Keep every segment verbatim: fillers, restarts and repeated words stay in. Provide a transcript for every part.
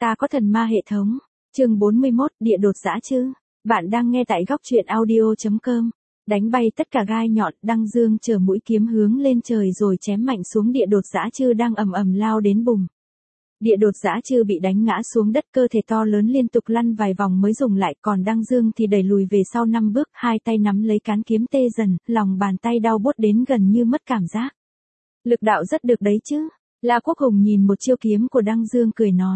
Ta có thần ma hệ thống. Chương bốn mươi mốt, địa đột dã chư. Bạn đang nghe tại góc truyện audio chấm com. Đánh bay tất cả gai nhọn, Đăng Dương chờ mũi kiếm hướng lên trời rồi chém mạnh xuống địa đột dã chư đang ầm ầm lao đến bùng. Địa đột dã chư bị đánh ngã xuống đất, cơ thể to lớn liên tục lăn vài vòng mới dừng lại, còn Đăng Dương thì đẩy lùi về sau năm bước, hai tay nắm lấy cán kiếm tê dần, lòng bàn tay đau buốt đến gần như mất cảm giác. Lực đạo rất được đấy chứ. La Quốc Hùng nhìn một chiêu kiếm của Đăng Dương cười nói.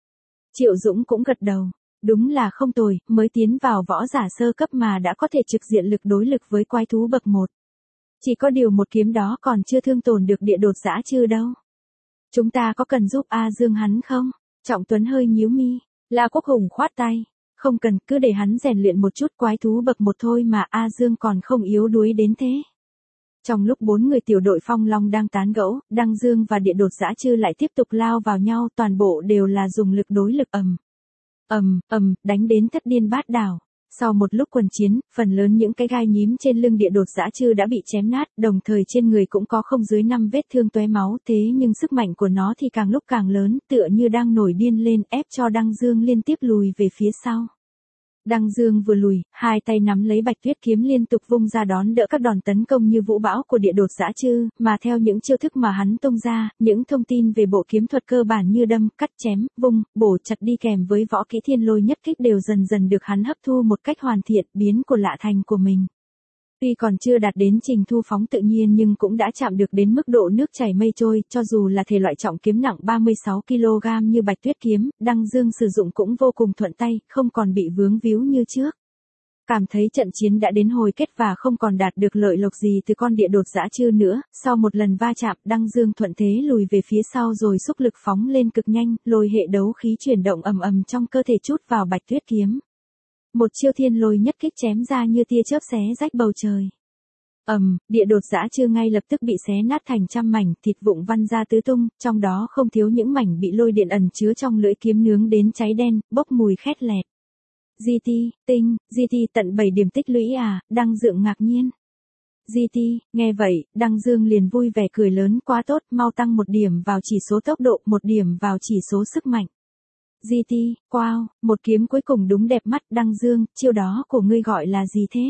Triệu Dũng cũng gật đầu. Đúng là không tồi, mới tiến vào võ giả sơ cấp mà đã có thể trực diện lực đối lực với quái thú bậc một. Chỉ có điều một kiếm đó còn chưa thương tổn được địa đột dã chư đâu. Chúng ta có cần giúp A Dương hắn không? Trọng Tuấn hơi nhíu mi. La Quốc Hùng khoát tay. Không cần, cứ để hắn rèn luyện một chút, quái thú bậc một thôi mà, A Dương còn không yếu đuối đến thế. Trong lúc bốn người tiểu đội Phong Long đang tán gẫu, Đăng Dương và địa đột dã chư lại tiếp tục lao vào nhau, toàn bộ đều là dùng lực đối lực ầm. ầm, ầm, đánh đến thất điên bát đảo. Sau một lúc quần chiến, phần lớn những cái gai nhím trên lưng địa đột dã chư đã bị chém nát, đồng thời trên người cũng có không dưới năm vết thương tóe máu, thế nhưng sức mạnh của nó thì càng lúc càng lớn, tựa như đang nổi điên lên, ép cho Đăng Dương liên tiếp lùi về phía sau. Đăng Dương vừa lùi, hai tay nắm lấy Bạch Tuyết kiếm liên tục vung ra đón đỡ các đòn tấn công như vũ bão của địa đột dã chư, mà theo những chiêu thức mà hắn tung ra, những thông tin về bộ kiếm thuật cơ bản như đâm, cắt chém, vung, bổ chặt đi kèm với võ kỹ thiên lôi nhất kích đều dần dần được hắn hấp thu một cách hoàn thiện, biến của lạ thành của mình. Tuy còn chưa đạt đến trình thu phóng tự nhiên nhưng cũng đã chạm được đến mức độ nước chảy mây trôi, cho dù là thể loại trọng kiếm nặng ba mươi sáu ki lô gam như Bạch Tuyết kiếm, Đăng Dương sử dụng cũng vô cùng thuận tay, không còn bị vướng víu như trước. Cảm thấy trận chiến đã đến hồi kết và không còn đạt được lợi lộc gì từ con địa đột dã chư nữa, sau một lần va chạm, Đăng Dương thuận thế lùi về phía sau rồi xúc lực phóng lên cực nhanh, lôi hệ đấu khí chuyển động ầm ầm trong cơ thể trút vào Bạch Tuyết kiếm. Một chiêu thiên lôi nhất kích chém ra như tia chớp xé rách bầu trời. Ầm, um, địa đột dã chư ngay lập tức bị xé nát thành trăm mảnh, thịt vụn văng ra tứ tung, trong đó không thiếu những mảnh bị lôi điện ẩn chứa trong lưỡi kiếm nướng đến cháy đen, bốc mùi khét lẹt. giê tê, tinh, giê tê tận bảy điểm tích lũy à, Đăng Dương ngạc nhiên. giê tê, nghe vậy, Đăng Dương liền vui vẻ cười lớn, quá tốt, mau tăng một điểm vào chỉ số tốc độ, một điểm vào chỉ số sức mạnh. giê tê, wow, một kiếm cuối cùng đúng đẹp mắt. Đăng Dương, chiêu đó của ngươi gọi là gì thế?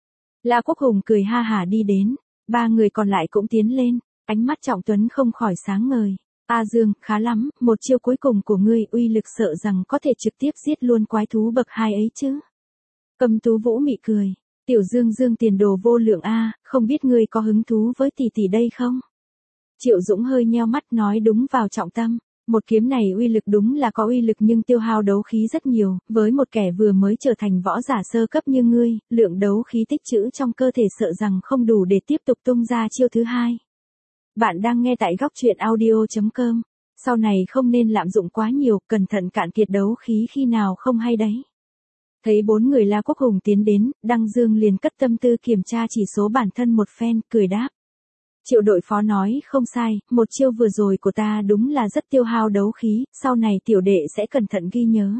La Quốc Hùng cười ha hả đi đến, ba người còn lại cũng tiến lên, ánh mắt Trọng Tuấn không khỏi sáng ngời. A Dương, khá lắm, một chiêu cuối cùng của ngươi uy lực sợ rằng có thể trực tiếp giết luôn quái thú bậc hai ấy chứ. Cầm Tú Vũ mị cười, Tiểu Dương Dương tiền đồ vô lượng a, không biết ngươi có hứng thú với tỷ tỷ đây không? Triệu Dũng hơi nheo mắt nói đúng vào trọng tâm. Một kiếm này uy lực đúng là có uy lực nhưng tiêu hao đấu khí rất nhiều, với một kẻ vừa mới trở thành võ giả sơ cấp như ngươi, lượng đấu khí tích trữ trong cơ thể sợ rằng không đủ để tiếp tục tung ra chiêu thứ hai. Bạn đang nghe tại góc truyện audio chấm com. Sau này không nên lạm dụng quá nhiều, cẩn thận cạn kiệt đấu khí khi nào không hay đấy. Thấy bốn người La Quốc Hùng tiến đến, Đăng Dương liền cất tâm tư kiểm tra chỉ số bản thân một phen, cười đáp. Triệu đội phó nói không sai, một chiêu vừa rồi của ta đúng là rất tiêu hao đấu khí, sau này tiểu đệ sẽ cẩn thận ghi nhớ.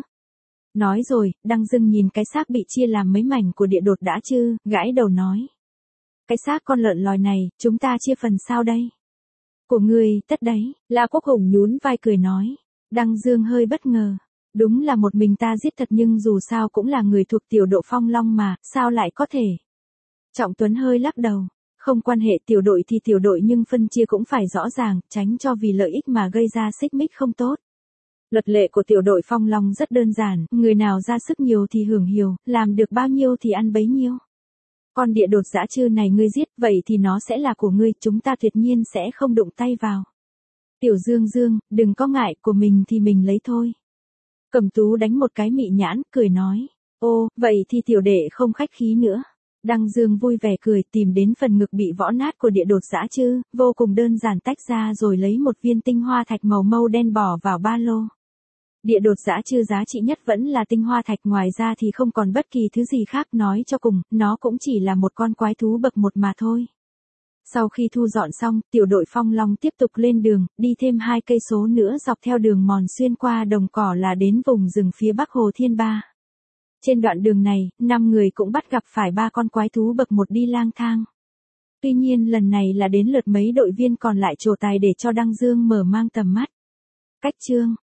Nói rồi, Đăng Dương nhìn cái xác bị chia làm mấy mảnh của địa đột dã chư, gãi đầu nói. Cái xác con lợn lòi này, chúng ta chia phần sao đây? Của ngươi, tất đấy, La Quốc Hùng nhún vai cười nói. Đăng Dương hơi bất ngờ. Đúng là một mình ta giết thật nhưng dù sao cũng là người thuộc tiểu đội Phong Long mà, sao lại có thể? Trọng Tuấn hơi lắc đầu. Không quan hệ, tiểu đội thì tiểu đội nhưng phân chia cũng phải rõ ràng, tránh cho vì lợi ích mà gây ra xích mích không tốt. Luật lệ của tiểu đội Phong Long rất đơn giản, người nào ra sức nhiều thì hưởng nhiều, làm được bao nhiêu thì ăn bấy nhiêu. Con địa đột dã chư này ngươi giết, vậy thì nó sẽ là của ngươi, chúng ta tuyệt nhiên sẽ không đụng tay vào. Tiểu Dương Dương, đừng có ngại, của mình thì mình lấy thôi. Cẩm Tú đánh một cái mị nhãn, cười nói, ô, vậy thì tiểu đệ không khách khí nữa. Đăng Dương vui vẻ cười, tìm đến phần ngực bị võ nát của địa đột dã chư, vô cùng đơn giản tách ra rồi lấy một viên tinh hoa thạch màu mâu đen bỏ vào ba lô. Địa đột dã chư giá trị nhất vẫn là tinh hoa thạch, ngoài ra thì không còn bất kỳ thứ gì khác, nói cho cùng, nó cũng chỉ là một con quái thú bậc một mà thôi. Sau khi thu dọn xong, tiểu đội Phong Long tiếp tục lên đường, đi thêm hai cây số nữa dọc theo đường mòn xuyên qua đồng cỏ là đến vùng rừng phía bắc Hồ Thiên Ba. Trên đoạn đường này, năm người cũng bắt gặp phải ba con quái thú bậc một đi lang thang. Tuy nhiên lần này là đến lượt mấy đội viên còn lại trổ tài để cho Đăng Dương mở mang tầm mắt. Cách chương